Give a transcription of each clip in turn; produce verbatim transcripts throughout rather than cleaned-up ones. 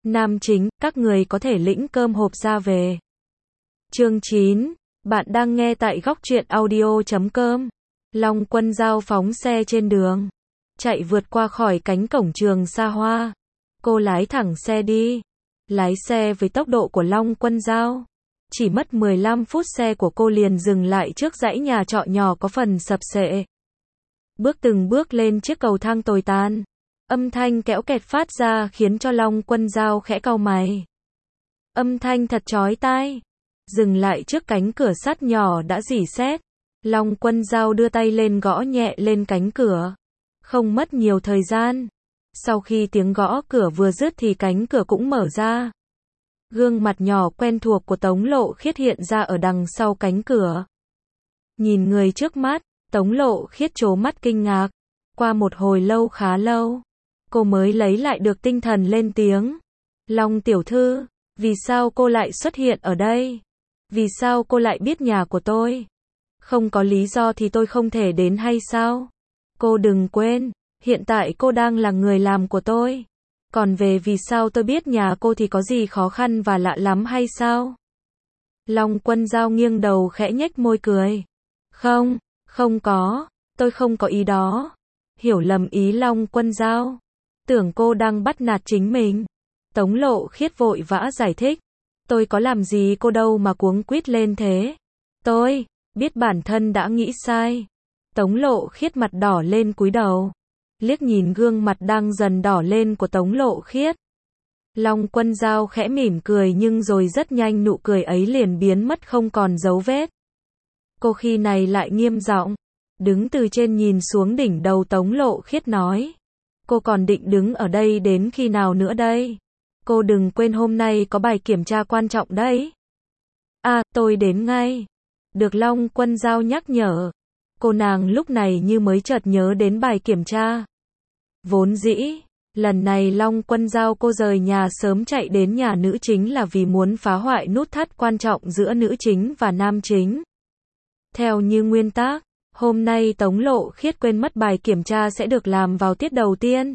Nam chính, các người có thể lĩnh cơm hộp ra về. Chương chín. Bạn đang nghe tại góc truyện audio chấm com. Long Quân Dao phóng xe trên đường, chạy vượt qua khỏi cánh cổng trường xa hoa. Cô lái thẳng xe đi. Lái xe với tốc độ của Long Quân Dao. Chỉ mất mười lăm phút xe của cô liền dừng lại trước dãy nhà trọ nhỏ có phần sập xệ. Bước từng bước lên chiếc cầu thang tồi tàn. Âm thanh kéo kẹt phát ra khiến cho Long Quân Dao khẽ cau mày. Âm thanh thật chói tai. Dừng lại trước cánh cửa sắt nhỏ đã rỉ sét. Long Quân Dao đưa tay lên gõ nhẹ lên cánh cửa. Không mất nhiều thời gian. Sau khi tiếng gõ cửa vừa dứt thì cánh cửa cũng mở ra. Gương mặt nhỏ quen thuộc của Tống Lộ Khiết hiện ra ở đằng sau cánh cửa. Nhìn người trước mắt, Tống Lộ Khiết trố mắt kinh ngạc. Qua một hồi lâu khá lâu, cô mới lấy lại được tinh thần lên tiếng. Long tiểu thư, vì sao cô lại xuất hiện ở đây? Vì sao cô lại biết nhà của tôi? Không có lý do thì tôi không thể đến hay sao? Cô đừng quên, hiện tại cô đang là người làm của tôi. Còn về vì sao tôi biết nhà cô thì có gì khó khăn và lạ lắm hay sao? Long Quân Dao nghiêng đầu khẽ nhếch môi cười. Không, không có, tôi không có ý đó. Hiểu lầm ý Long Quân Dao. Tưởng cô đang bắt nạt chính mình. Tống Lộ Khiết vội vã giải thích. Tôi có làm gì cô đâu mà cuống quýt lên thế. Tôi biết bản thân đã nghĩ sai. Tống Lộ Khiết mặt đỏ lên cúi đầu. Liếc nhìn gương mặt đang dần đỏ lên của Tống Lộ Khiết. Long Quân Dao khẽ mỉm cười nhưng rồi rất nhanh nụ cười ấy liền biến mất không còn dấu vết. Cô khi này lại nghiêm giọng, đứng từ trên nhìn xuống đỉnh đầu Tống Lộ Khiết nói. Cô còn định đứng ở đây đến khi nào nữa đây? Cô đừng quên hôm nay có bài kiểm tra quan trọng đấy. À, tôi đến ngay. Được Long Quân Dao nhắc nhở. Cô nàng lúc này như mới chợt nhớ đến bài kiểm tra. Vốn dĩ, lần này Long Quân Dao cô rời nhà sớm chạy đến nhà nữ chính là vì muốn phá hoại nút thắt quan trọng giữa nữ chính và nam chính. Theo như nguyên tắc, hôm nay Tống Lộ Khiết quên mất bài kiểm tra sẽ được làm vào tiết đầu tiên.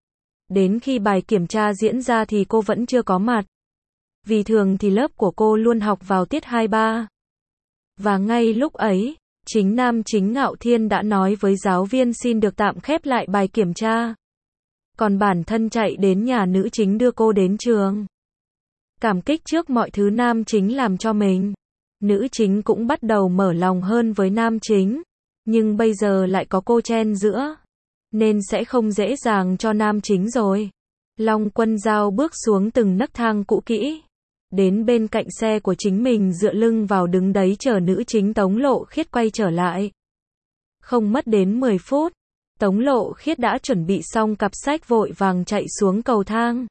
Đến khi bài kiểm tra diễn ra thì cô vẫn chưa có mặt. Vì thường thì lớp của cô luôn học vào tiết hai ba. Và ngay lúc ấy, chính nam chính Ngạo Thiên đã nói với giáo viên xin được tạm khép lại bài kiểm tra. Còn bản thân chạy đến nhà nữ chính đưa cô đến trường. Cảm kích trước mọi thứ nam chính làm cho mình. Nữ chính cũng bắt đầu mở lòng hơn với nam chính. Nhưng bây giờ lại có cô chen giữa. Nên sẽ không dễ dàng cho nam chính rồi. Long Quân Dao bước xuống từng nấc thang cũ kỹ. Đến bên cạnh xe của chính mình dựa lưng vào đứng đấy chờ nữ chính Tống Lộ Khiết quay trở lại. Không mất đến mười phút, Tống Lộ Khiết đã chuẩn bị xong cặp sách vội vàng chạy xuống cầu thang.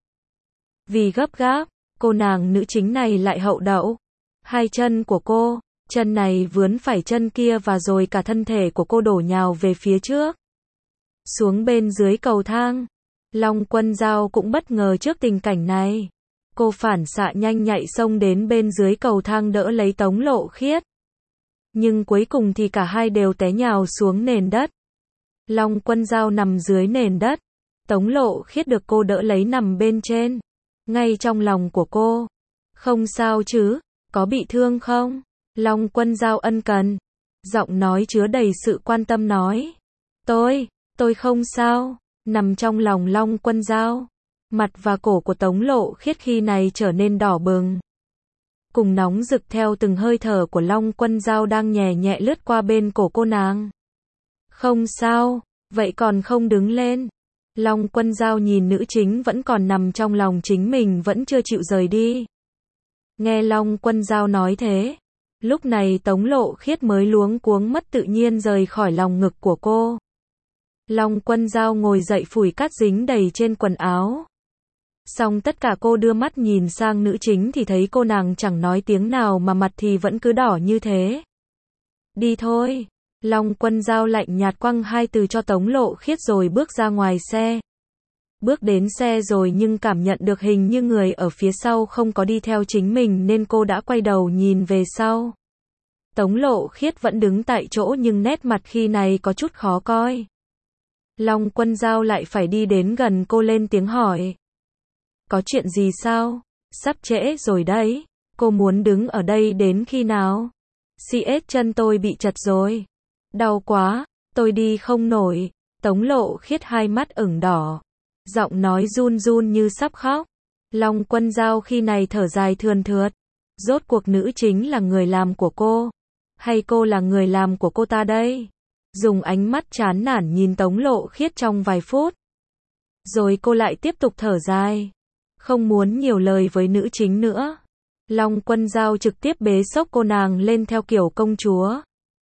Vì gấp gáp, cô nàng nữ chính này lại hậu đậu. Hai chân của cô, chân này vướn phải chân kia và rồi cả thân thể của cô đổ nhào về phía trước. Xuống bên dưới cầu thang, Long Quân Dao cũng bất ngờ trước tình cảnh này. Cô phản xạ nhanh nhạy xông đến bên dưới cầu thang đỡ lấy Tống Lộ Khiết. Nhưng cuối cùng thì cả hai đều té nhào xuống nền đất. Long Quân Dao nằm dưới nền đất. Tống Lộ Khiết được cô đỡ lấy nằm bên trên. Ngay trong lòng của cô. Không sao chứ, có bị thương không? Long Quân Dao ân cần. Giọng nói chứa đầy sự quan tâm nói. Tôi, tôi không sao. Nằm trong lòng Long Quân Dao. Mặt và cổ của Tống Lộ Khiết khi này trở nên đỏ bừng. Cùng nóng rực theo từng hơi thở của Long Quân Dao đang nhẹ nhẹ lướt qua bên cổ cô nàng. Không sao, vậy còn không đứng lên. Long Quân Dao nhìn nữ chính vẫn còn nằm trong lòng chính mình vẫn chưa chịu rời đi. Nghe Long Quân Dao nói thế. Lúc này Tống Lộ Khiết mới luống cuống mất tự nhiên rời khỏi lòng ngực của cô. Long Quân Dao ngồi dậy phủi cát dính đầy trên quần áo. Xong tất cả cô đưa mắt nhìn sang nữ chính thì thấy cô nàng chẳng nói tiếng nào mà mặt thì vẫn cứ đỏ như thế. Đi thôi. Long Quân Dao lạnh nhạt quăng hai từ cho Tống Lộ Khiết rồi bước ra ngoài xe. Bước đến xe rồi nhưng cảm nhận được hình như người ở phía sau không có đi theo chính mình nên cô đã quay đầu nhìn về sau. Tống Lộ Khiết vẫn đứng tại chỗ nhưng nét mặt khi này có chút khó coi. Long Quân Dao lại phải đi đến gần cô lên tiếng hỏi. Có chuyện gì sao? Sắp trễ rồi đấy. Cô muốn đứng ở đây đến khi nào? xê ét chân tôi bị chật rồi. Đau quá, tôi đi không nổi. Tống Lộ Khiết hai mắt ửng đỏ. Giọng nói run run như sắp khóc. Long Quân Dao khi này thở dài thườn thượt. Rốt cuộc nữ chính là người làm của cô? Hay cô là người làm của cô ta đây? Dùng ánh mắt chán nản nhìn Tống Lộ Khiết trong vài phút. Rồi cô lại tiếp tục thở dài. Không muốn nhiều lời với nữ chính nữa. Long Quân Dao trực tiếp bế xốc cô nàng lên theo kiểu công chúa.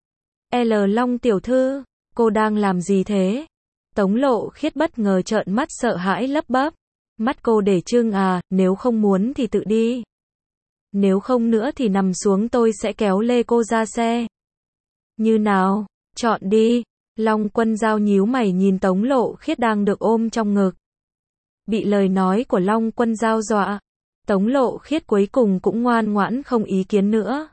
L Long tiểu thư, cô đang làm gì thế? Tống Lộ Khiết bất ngờ trợn mắt sợ hãi lắp bắp. Mắt cô để trưng à, nếu không muốn thì tự đi. Nếu không nữa thì nằm xuống tôi sẽ kéo lê cô ra xe. Như nào? Chọn đi. Long Quân Dao nhíu mày nhìn Tống Lộ Khiết đang được ôm trong ngực. Bị lời nói của Long Quân Dao dọa. Tống Lộ Khiết cuối cùng cũng ngoan ngoãn không ý kiến nữa.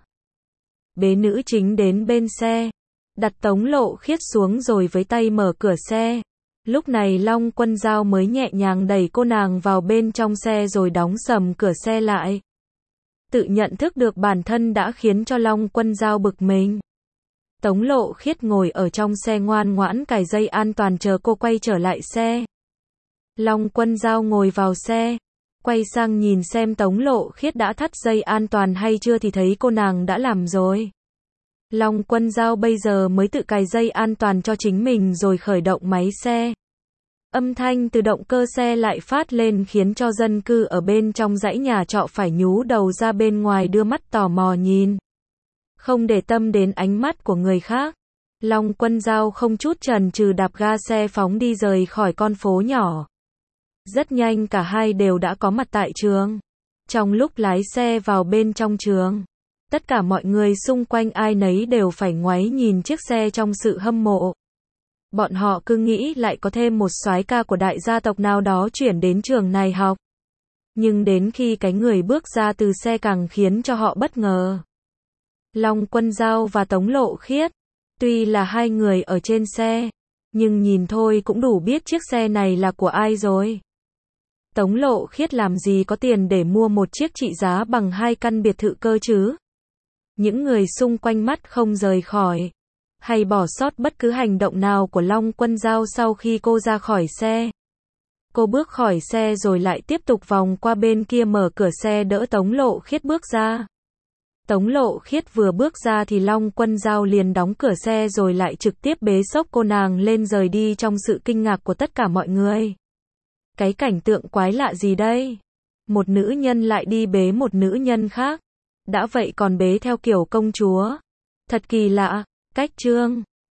Bế nữ chính đến bên xe. Đặt Tống Lộ Khiết xuống rồi với tay mở cửa xe. Lúc này Long Quân Dao mới nhẹ nhàng đẩy cô nàng vào bên trong xe rồi đóng sầm cửa xe lại. Tự nhận thức được bản thân đã khiến cho Long Quân Dao bực mình. Tống Lộ Khiết ngồi ở trong xe ngoan ngoãn cài dây an toàn chờ cô quay trở lại xe. Long Quân Dao ngồi vào xe, quay sang nhìn xem Tống Lộ Khiết đã thắt dây an toàn hay chưa thì thấy cô nàng đã làm rồi. Long Quân Dao bây giờ mới tự cài dây an toàn cho chính mình rồi khởi động máy xe. Âm thanh từ động cơ xe lại phát lên khiến cho dân cư ở bên trong dãy nhà trọ phải nhú đầu ra bên ngoài đưa mắt tò mò nhìn. Không để tâm đến ánh mắt của người khác. Long Quân Dao không chút chần chừ đạp ga xe phóng đi rời khỏi con phố nhỏ. Rất nhanh cả hai đều đã có mặt tại trường. Trong lúc lái xe vào bên trong trường, tất cả mọi người xung quanh ai nấy đều phải ngoáy nhìn chiếc xe trong sự hâm mộ. Bọn họ cứ nghĩ lại có thêm một soái ca của đại gia tộc nào đó chuyển đến trường này học. Nhưng đến khi cái người bước ra từ xe càng khiến cho họ bất ngờ. Long Quân Dao và Tống Lộ Khiết. Tuy là hai người ở trên xe, nhưng nhìn thôi cũng đủ biết chiếc xe này là của ai rồi. Tống Lộ Khiết làm gì có tiền để mua một chiếc trị giá bằng hai căn biệt thự cơ chứ? Những người xung quanh mắt không rời khỏi, hay bỏ sót bất cứ hành động nào của Long Quân Dao sau khi cô ra khỏi xe. Cô bước khỏi xe rồi lại tiếp tục vòng qua bên kia mở cửa xe đỡ Tống Lộ Khiết bước ra. Tống Lộ Khiết vừa bước ra thì Long Quân Dao liền đóng cửa xe rồi lại trực tiếp bế xốc cô nàng lên rời đi trong sự kinh ngạc của tất cả mọi người. Cái cảnh tượng quái lạ gì đây? Một nữ nhân lại đi bế một nữ nhân khác. Đã vậy còn bế theo kiểu công chúa. Thật kỳ lạ. Cách chương